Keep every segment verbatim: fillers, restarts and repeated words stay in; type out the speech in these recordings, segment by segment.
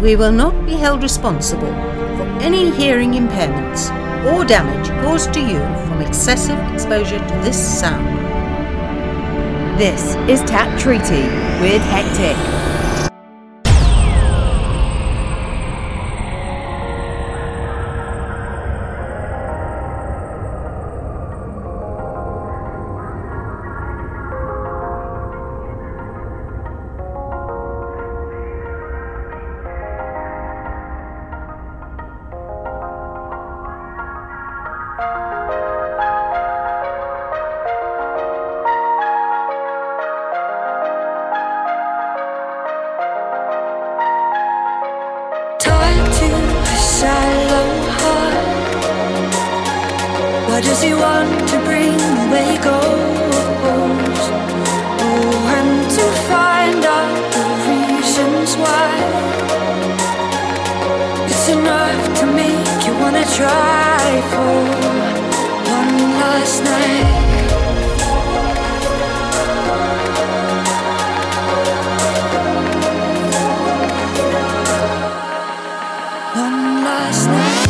We will not be held responsible for any hearing impairments or damage caused to you from excessive exposure to this sound. This is Tap Treaty with Hectic. Does he want to bring away goals? Oh, and to find out the reasons why. It's enough to make you wanna try for one last night. One last night.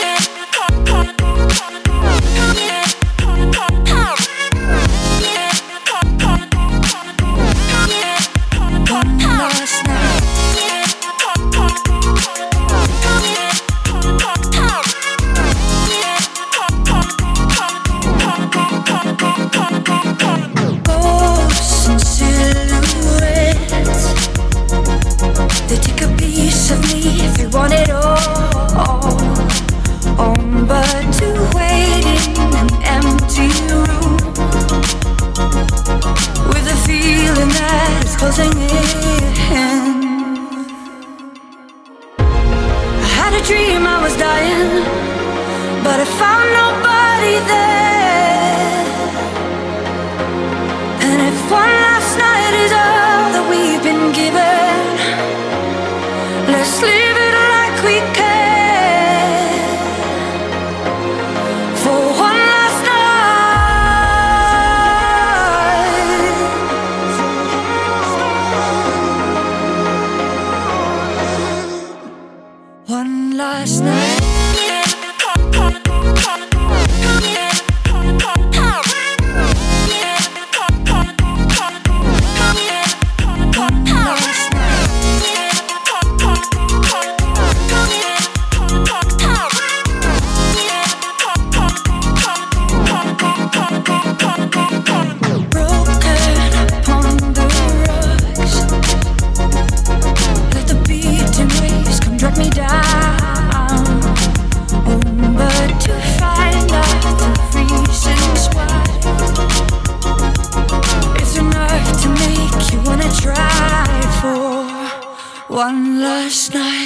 One last night.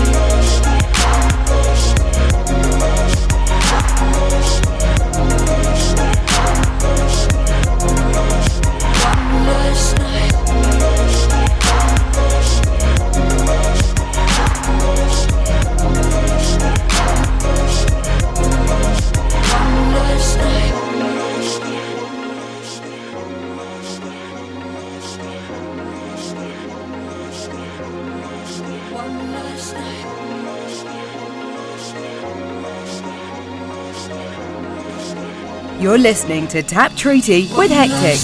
You're listening to Tap Treaty with Hectic.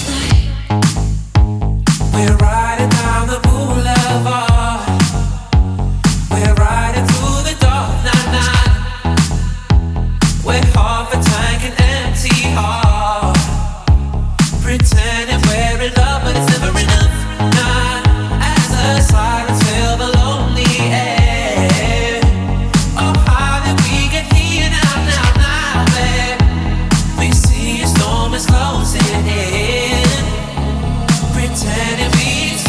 We're riding down the boulevard. We're riding through the dark night. We're half a tank and empty heart. Pretending we're in love, but it's never enough. Not as the sirens fill the lonely air. Oh, how did we get here now, now, now, babe? We see a storm is closing in. Pretending we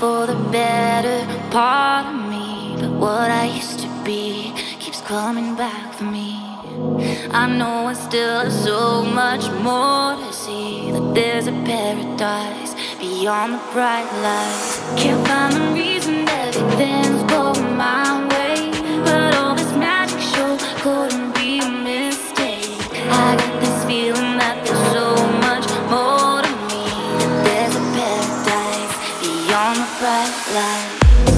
for the better part of me, but what I used to be keeps coming back for me. I know I still have so much more to see, that there's a paradise beyond the bright lights. Can't find the reason everything's going my way, but all this magic show couldn't be a mistake. I got this feeling that there's so much more to me, that there's a paradise beyond the bright lights.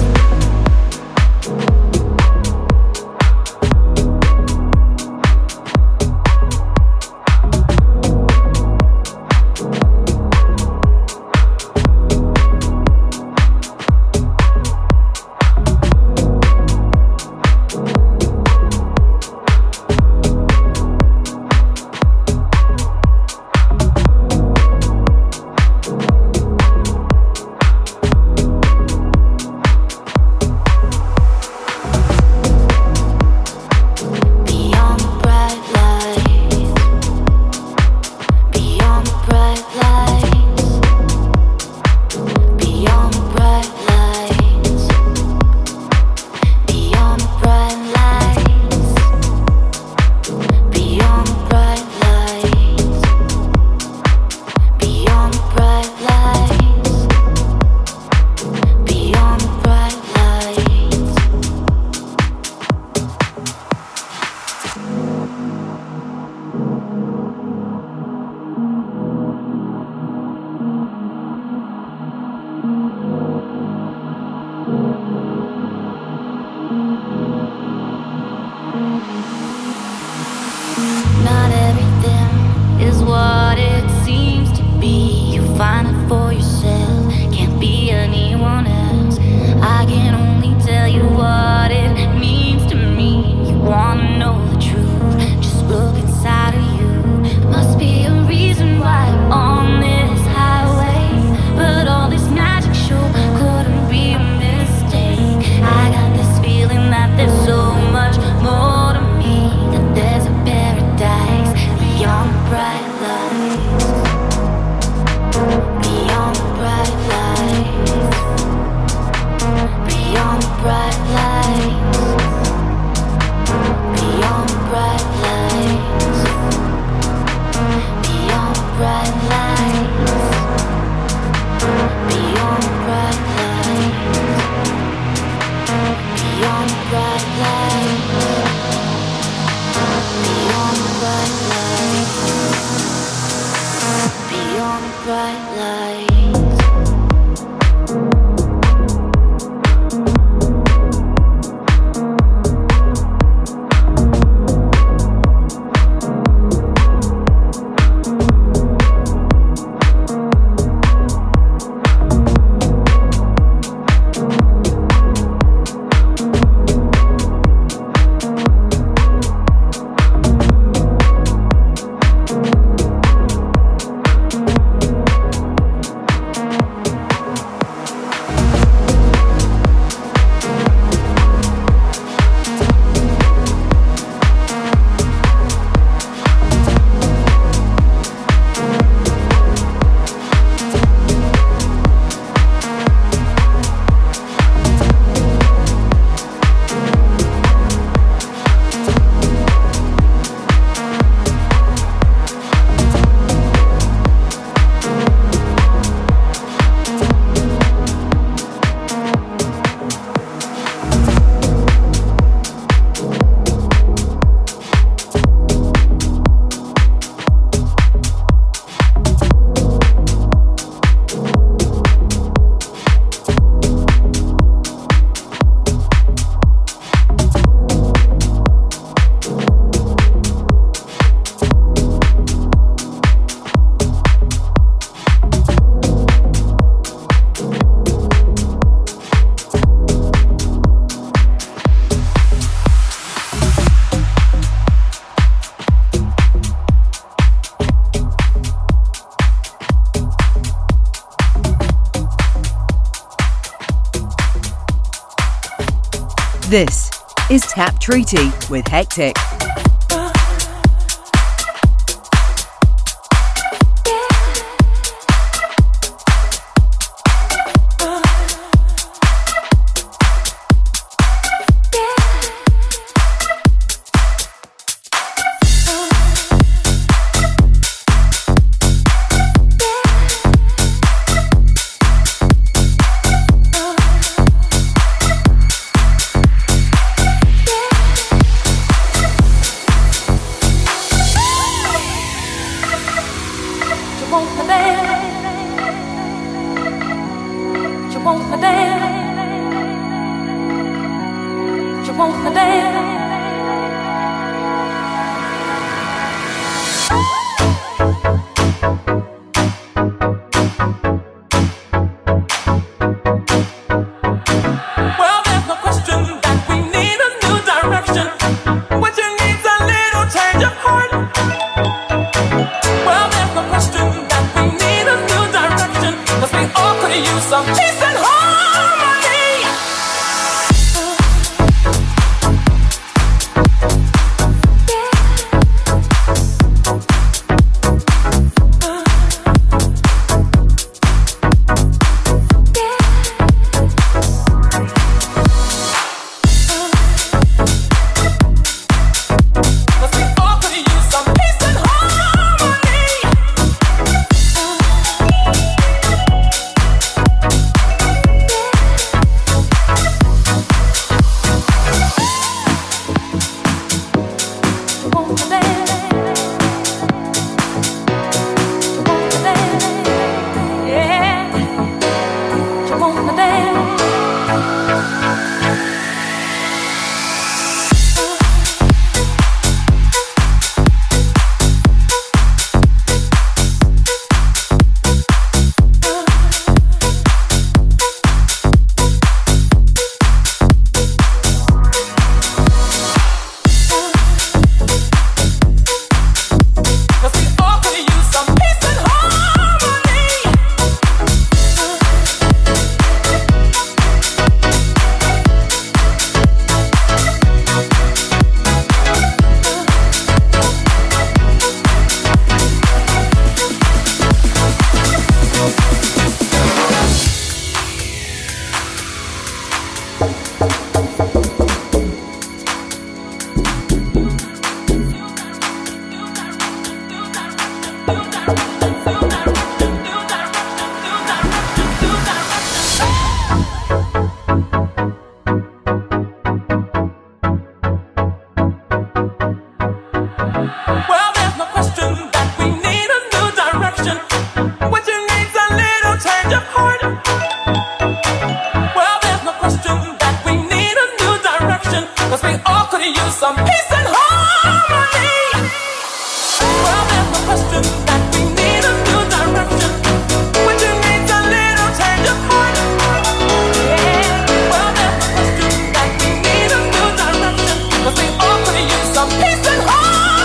This is Tap Treaty with Hectic. wanna dance? You wanna dance? Well, there's no question that we need a new direction. What you need's a little change of heart. Well, there's no question that we need a new direction, 'cause we all could use some peace and harmony. Well, there's no question that we need a new direction. What you need's a little change of heart. Well, there's no question that we need a new direction, 'cause we all could use some peace and harmony. Well, there's no question that we need a new direction. What you need's a little change of heart. Yeah. Well, there's no question that we need a new direction, 'cause we all could use some peace and harmony.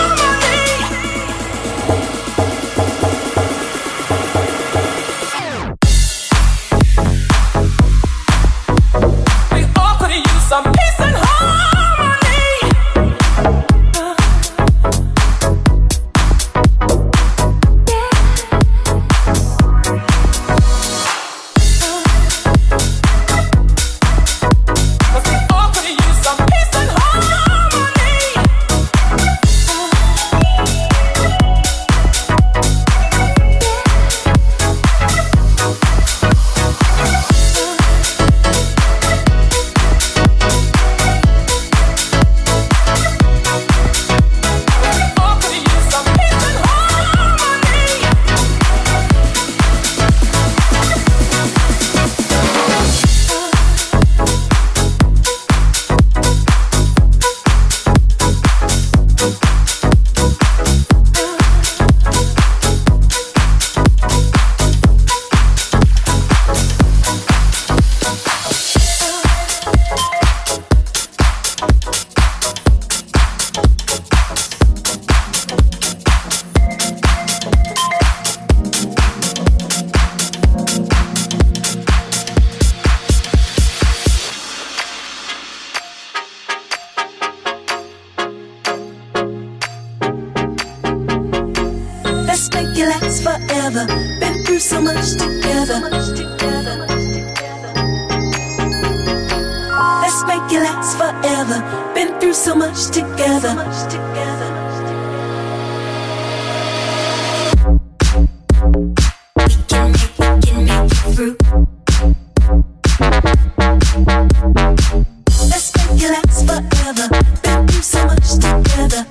Some peace and harmony. Cause we all could use some peace and harmony. Let's make it last forever. Been through so much together. Let's make it last forever. Been through so much together. We can make, we can make it through. Let's make it last forever. Been through so much together.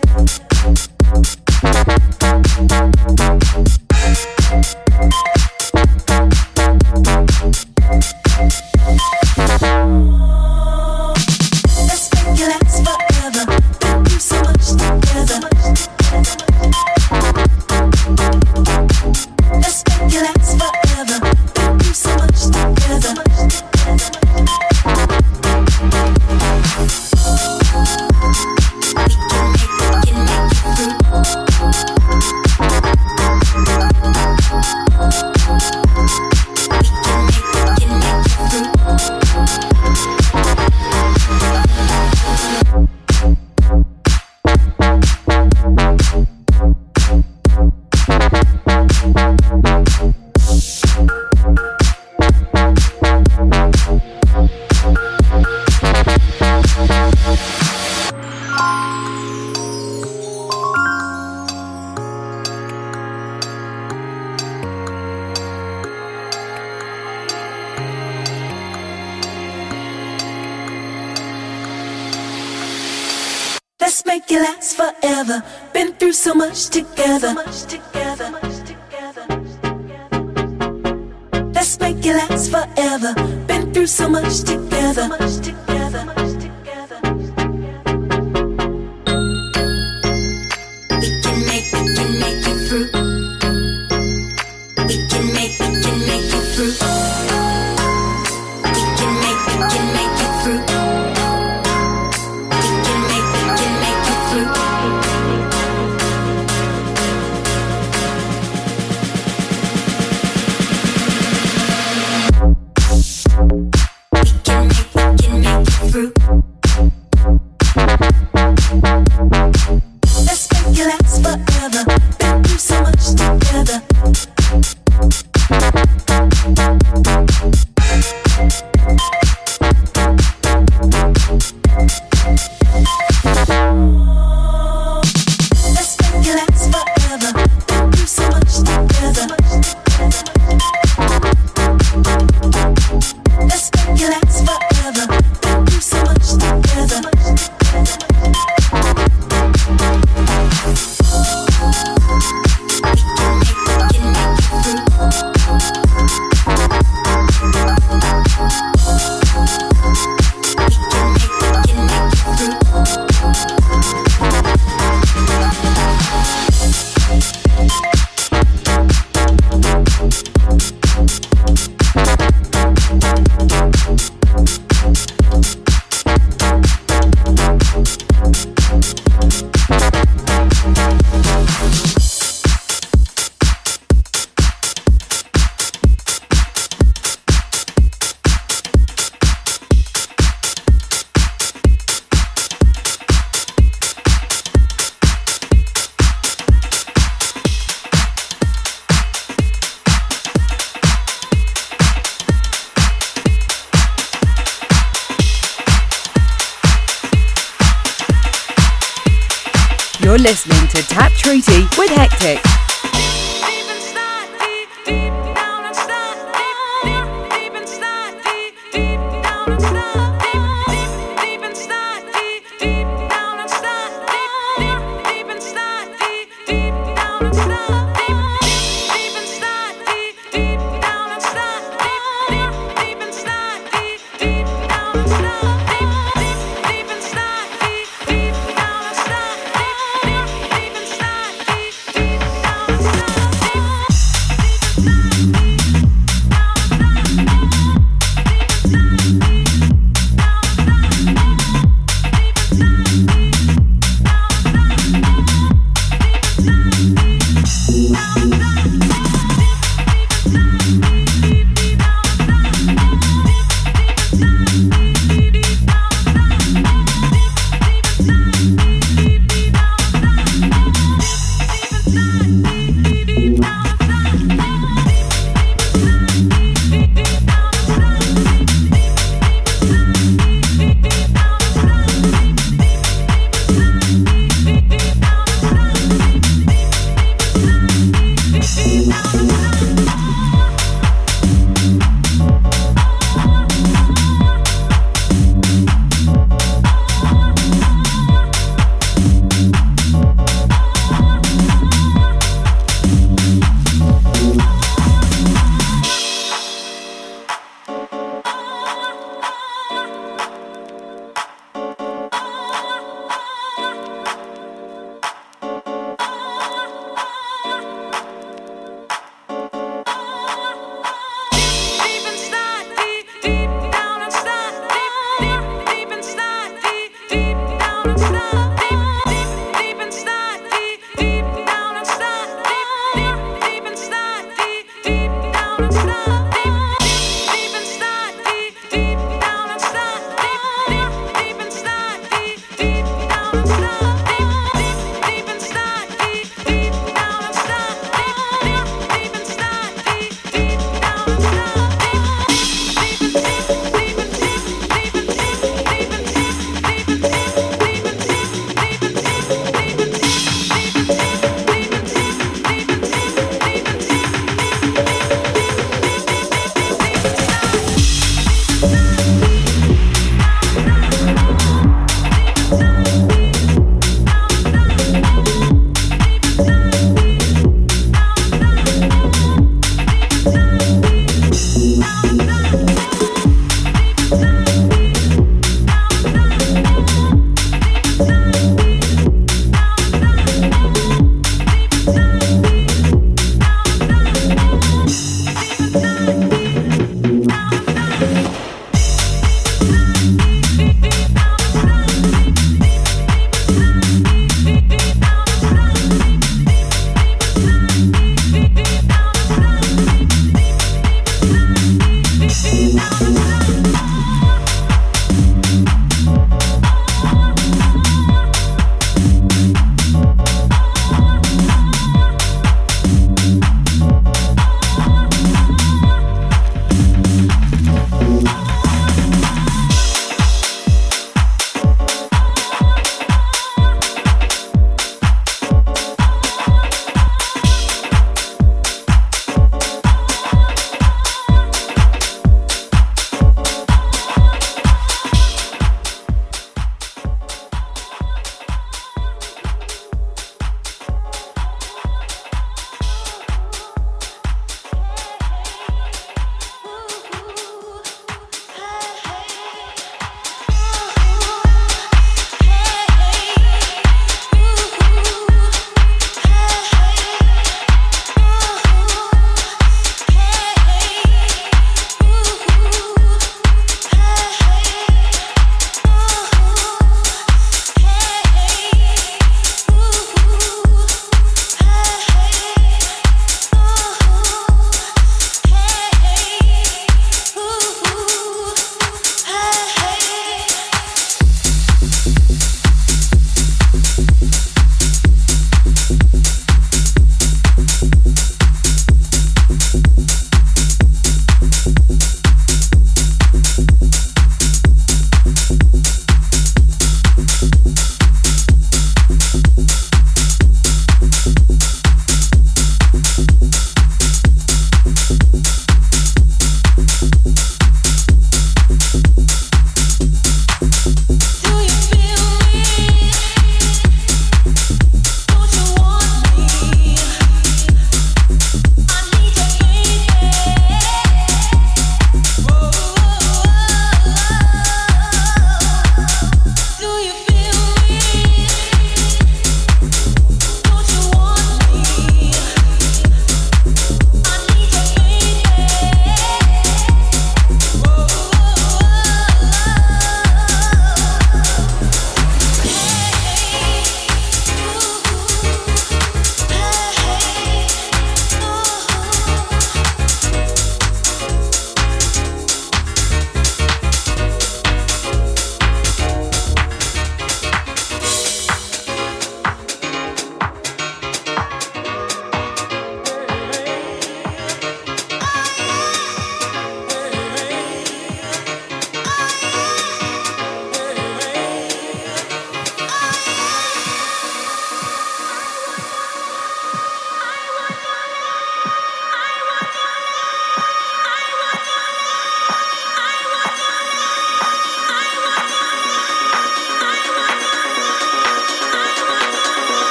Let's make it last forever. Been through so much together. Let's make it last forever. Been through so much together. We can make, we can make it through. We can make, we can make it through. We can make, we can make it through. We can make, we can make it through. Let's make it last forever. Been through so much together. Let's make it last forever. Been through so much together. Let's make it last forever. Been through so much together. You're listening to Tap Treaty with Hectic. Deep inside, deep, deep down inside, deep, deep, deep inside, deep, deep down inside, deep, deep, deep inside, deep, deep down inside, deep, deep, deep inside, deep, deep down inside, deep, deep inside, deep, deep down inside, deep, deep, deep inside, deep, deep down inside, deep, deep, deep inside, deep, deep down inside, deep, deep, deep inside, deep, deep down. Deep down inside.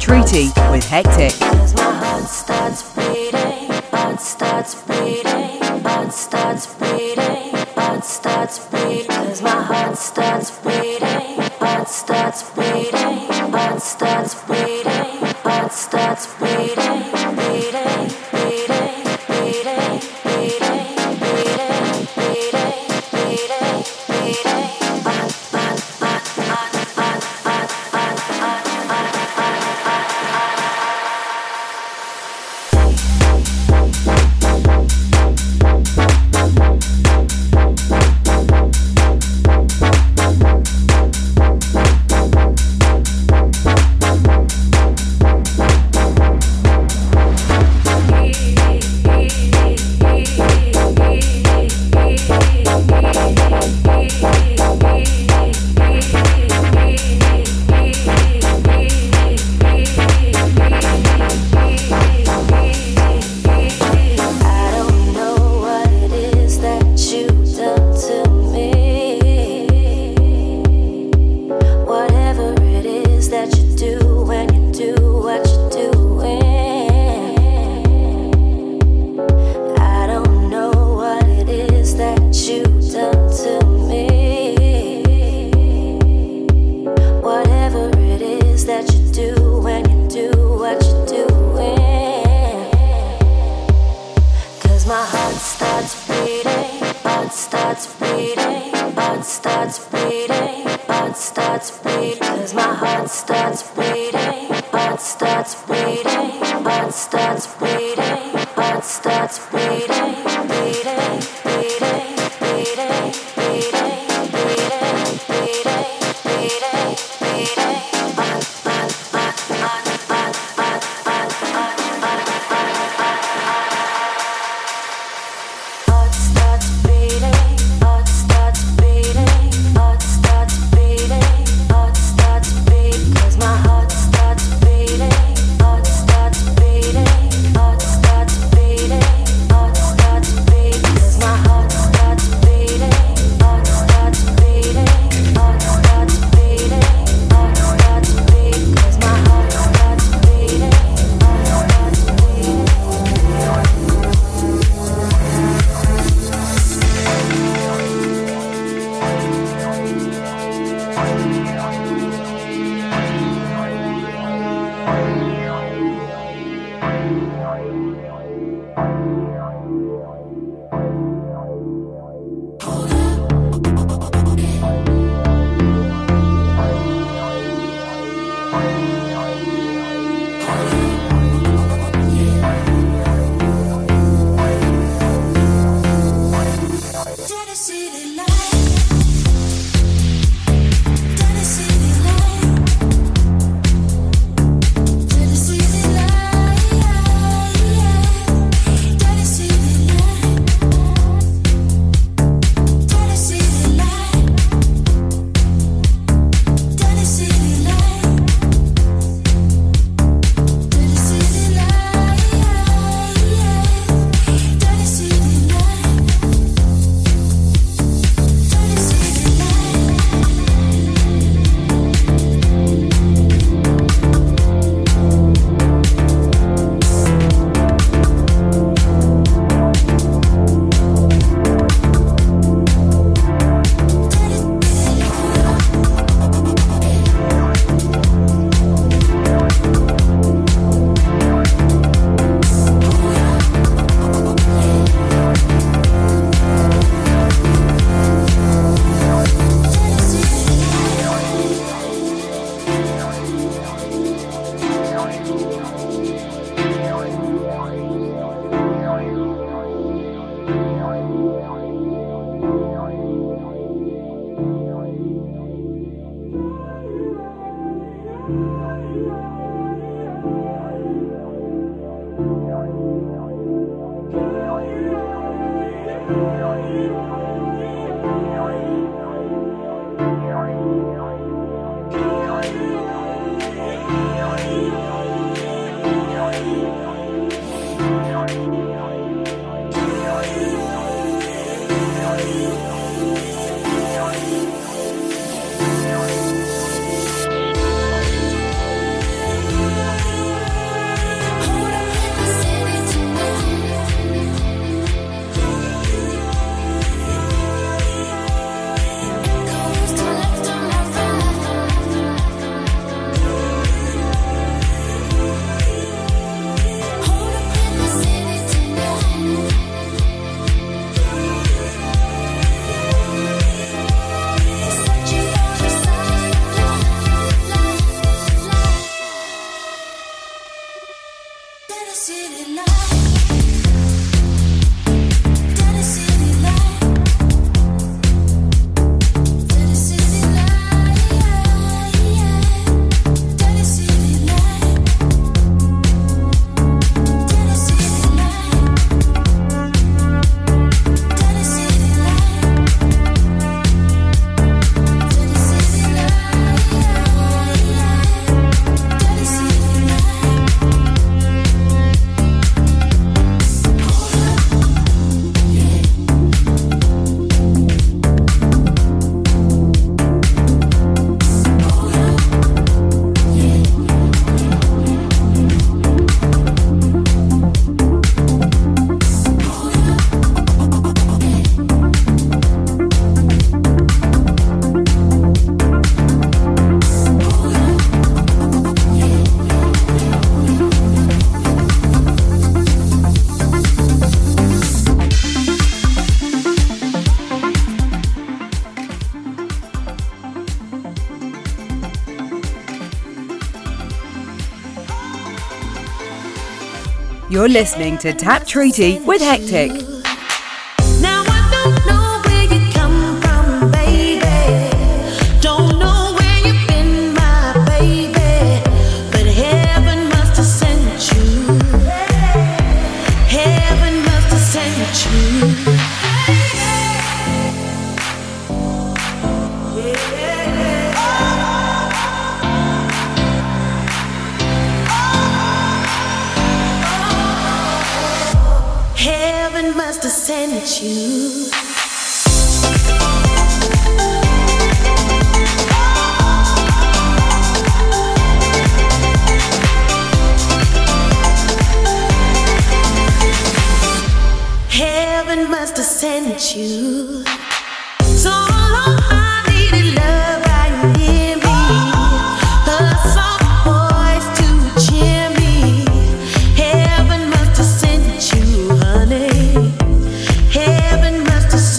Treaty with Hectic. Cause my heart starts beating, heart starts beating, heart starts beating, heart starts beating. Cause my heart starts beating, heart starts beating, heart starts beating, heart starts beating, beating, beating, beating, beating, beating, beating, beating, beating. Heart, heart, heart, heart, heart, heart, heart, heart, heart, heart, heart, You're listening to Tap Treaty with Hectic. Now I don't know where you come from, baby. Don't know where you've been, my baby. But heaven must have sent you. Heaven must have sent you. Heaven must have sent you. Heaven must have sent you. So long I needed love right near me. A soft voice to cheer me. Heaven must have sent you, honey. Heaven must have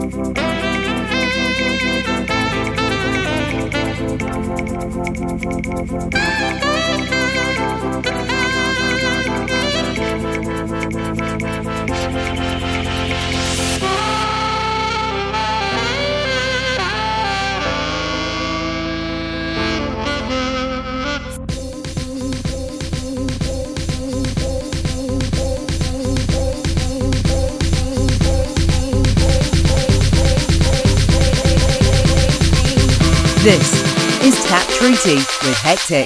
This is Tap Treaty with Hectic.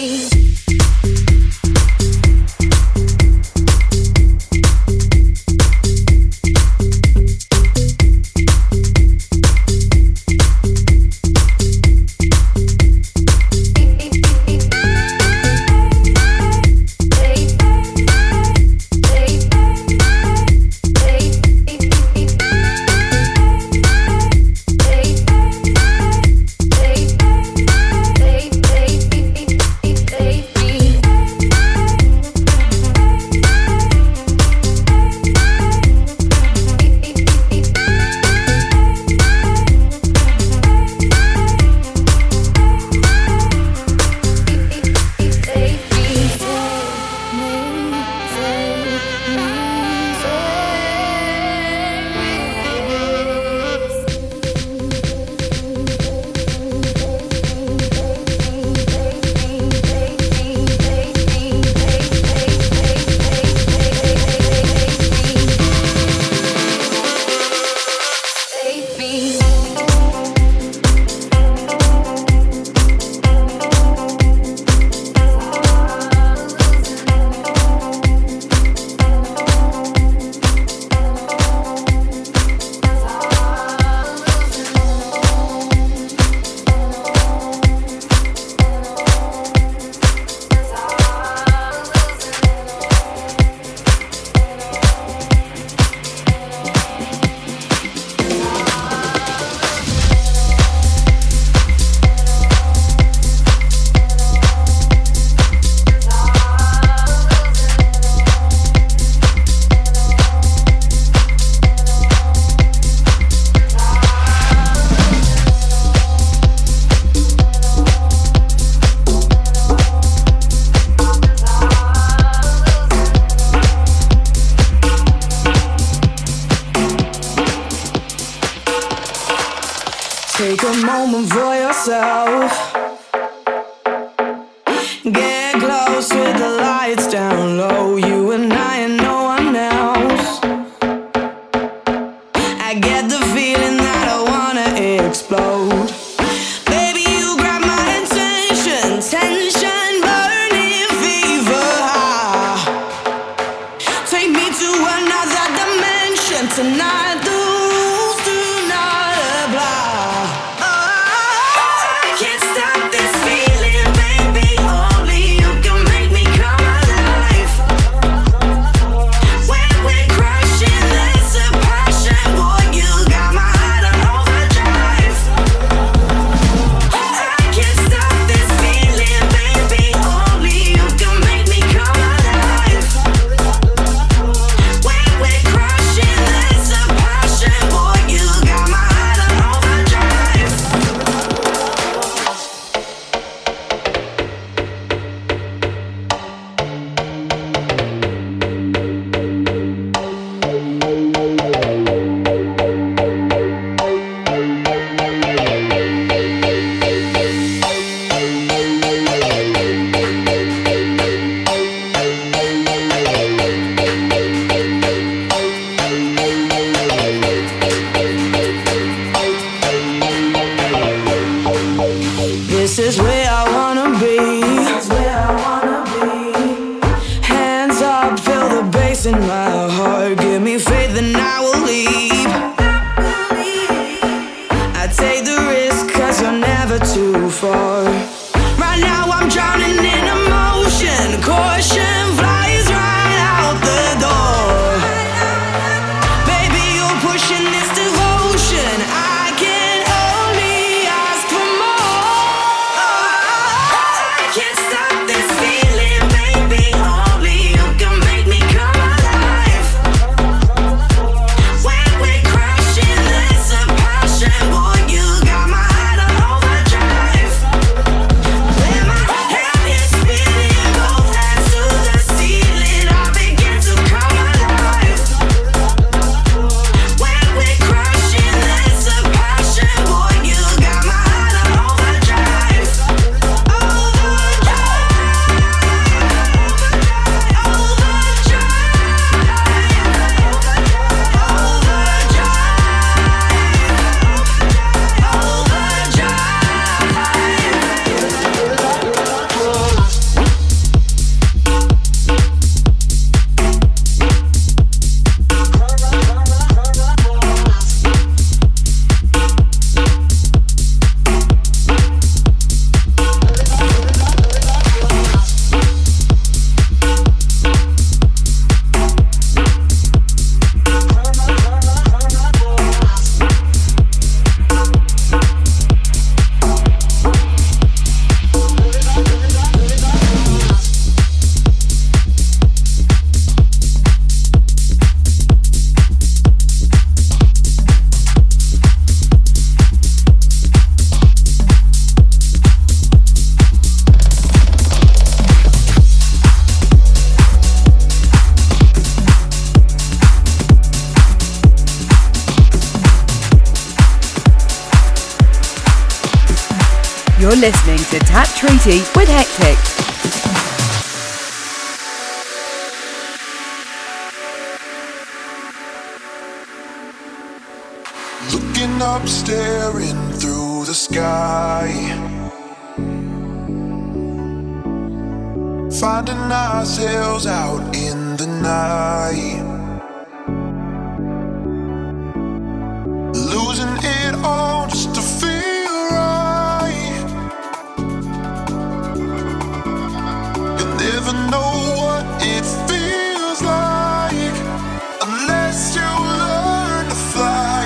Take a moment for yourself. Get close with the lights down low. You and I and no one else. I get the feeling that I wanna explode. Baby, you grab my attention. Tension, burning fever high. Take me to another dimension tonight. The rules do not apply. What you got my heart on overdrive. You're listening to Tap Treaty with Hectic. Looking up, staring through the sky, finding ourselves out in the night, losing it all just to feel right. You never know what it feels like unless you learn to fly.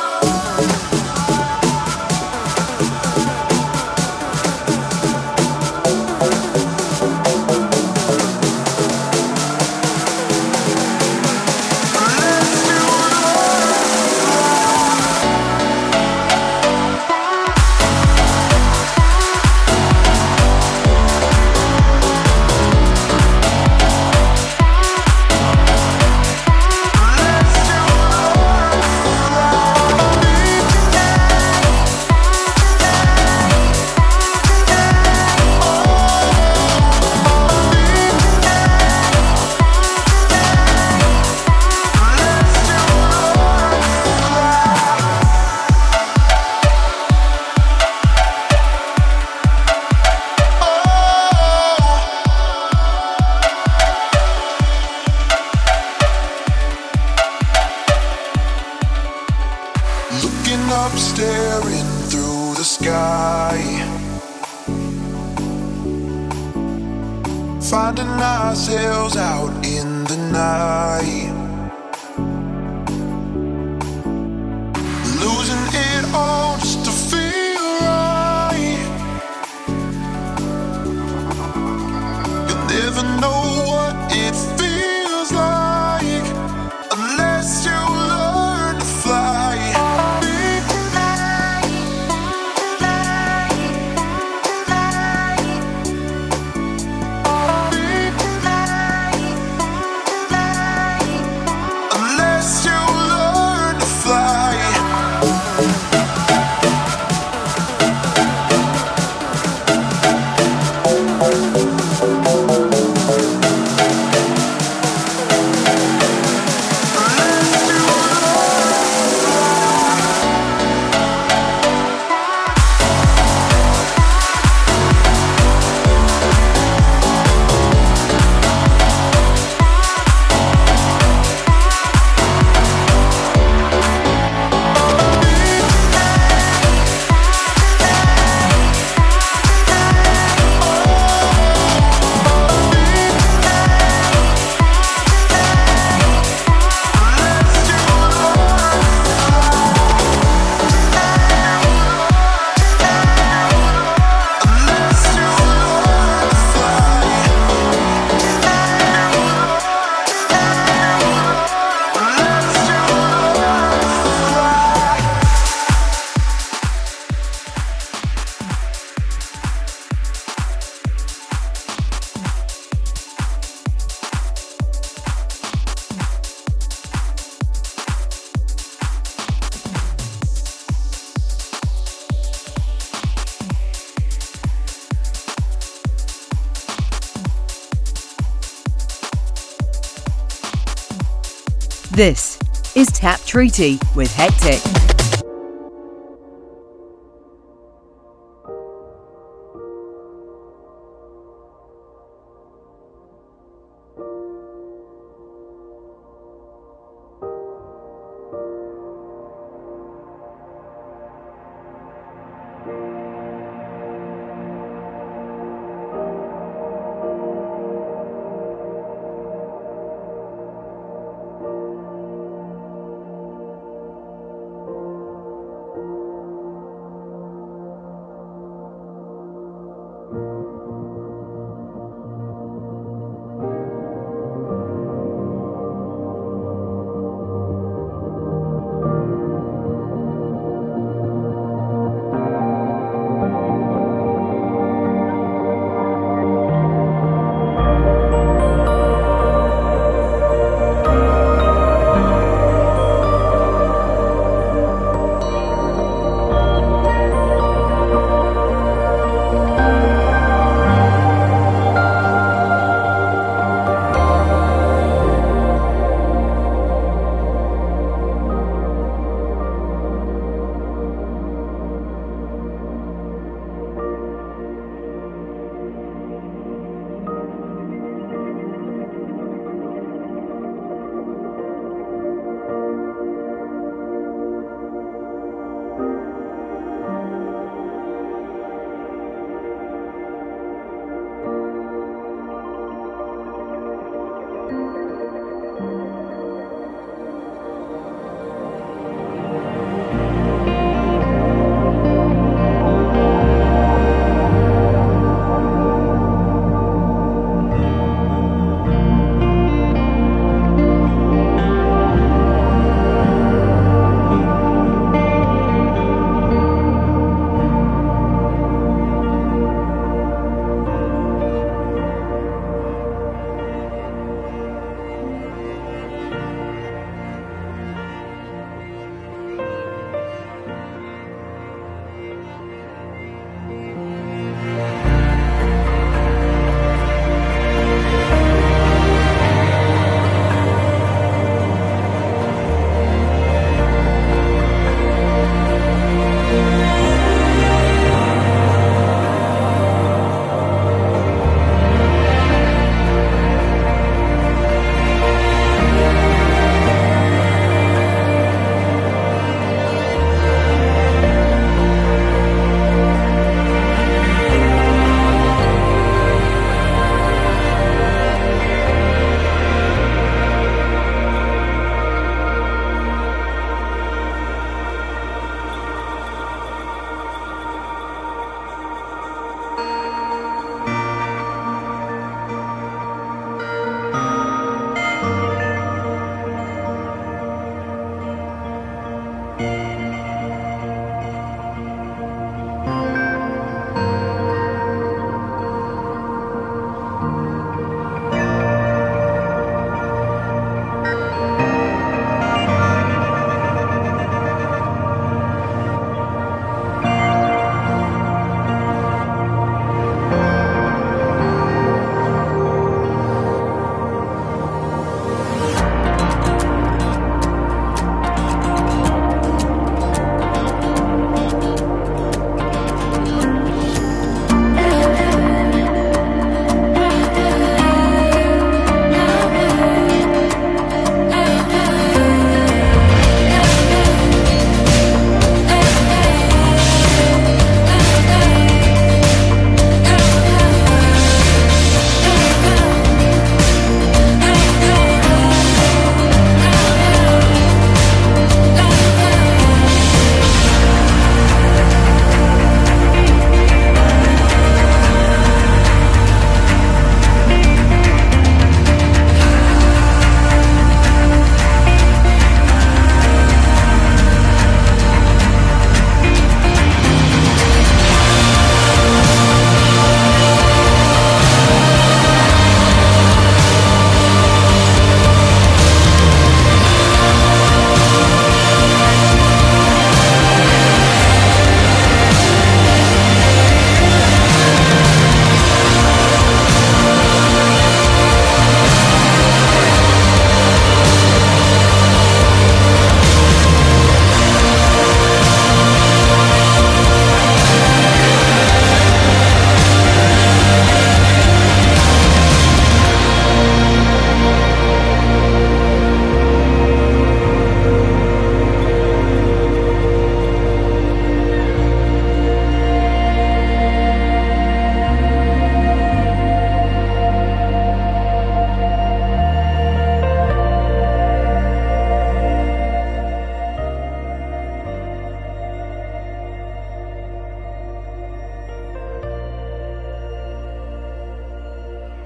Up, staring through the sky, finding ourselves out in the night, losing it all just to feel right. You never know what it feels like unless you learn to fly. This is Tap Treaty with Hectic.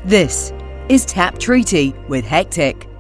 This is Tap Treaty with Hectic.